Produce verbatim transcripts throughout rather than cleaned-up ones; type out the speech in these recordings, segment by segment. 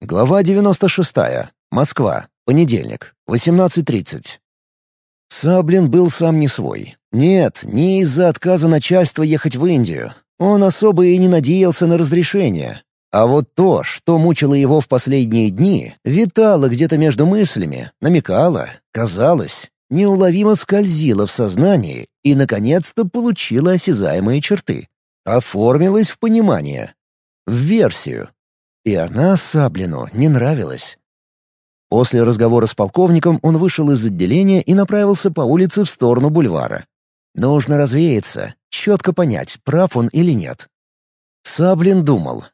Глава девяносто шестая. Москва. Понедельник. восемнадцать тридцать. Саблин был сам не свой. Нет, не из-за отказа начальства ехать в Индию. Он особо и не надеялся на разрешение. А вот то, что мучило его в последние дни, витало где-то между мыслями, намекало, казалось, неуловимо скользило в сознании и, наконец-то, получило осязаемые черты. Оформилось в понимание. В версию. И она Саблину не нравилась. После разговора с полковником он вышел из отделения и направился по улице в сторону бульвара. Нужно развеяться, четко понять, прав он или нет. Саблин думал.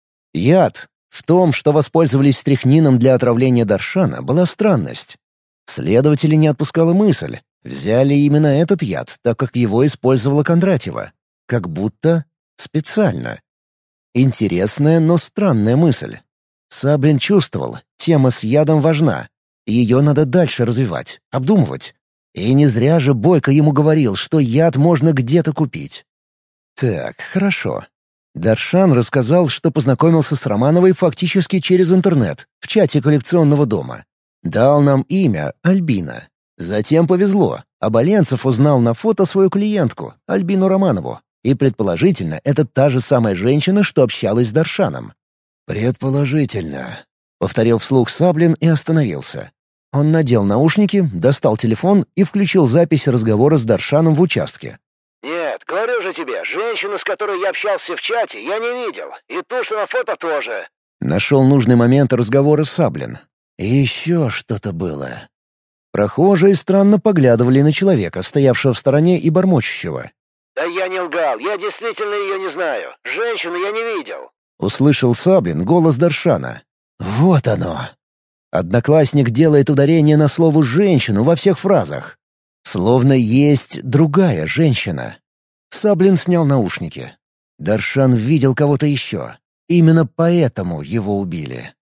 Яд. В том, что воспользовались стрихнином для отравления Даршана, была странность. Следователи не отпускала мысль. Взяли именно этот яд, так как его использовала Кондратьева. Как будто специально. Интересная, но странная мысль. Саблин чувствовал, тема с ядом важна. Ее надо дальше развивать, обдумывать. И не зря же Бойко ему говорил, что яд можно где-то купить. Так, хорошо. Даршан рассказал, что познакомился с Романовой фактически через интернет, в чате коллекционного дома. Дал нам имя Альбина. Затем повезло. Оболенцев узнал на фото свою клиентку, Альбину Романову. И, предположительно, это та же самая женщина, что общалась с Даршаном. «Предположительно», — повторил вслух Саблин и остановился. Он надел наушники, достал телефон и включил запись разговора с Даршаном в участке. «Нет, говорю же тебе, женщину, с которой я общался в чате, я не видел. И ту, что на фото, тоже». Нашел нужный момент разговора Саблин. И еще что-то было. Прохожие странно поглядывали на человека, стоявшего в стороне и бормочущего. «Да я не лгал, я действительно ее не знаю. Женщину я не видел». Услышал Саблин голос Даршана. «Вот оно!» Одноклассник делает ударение на слово «женщину» во всех фразах. Словно есть другая женщина. Саблин снял наушники. Даршан видел кого-то еще. Именно поэтому его убили.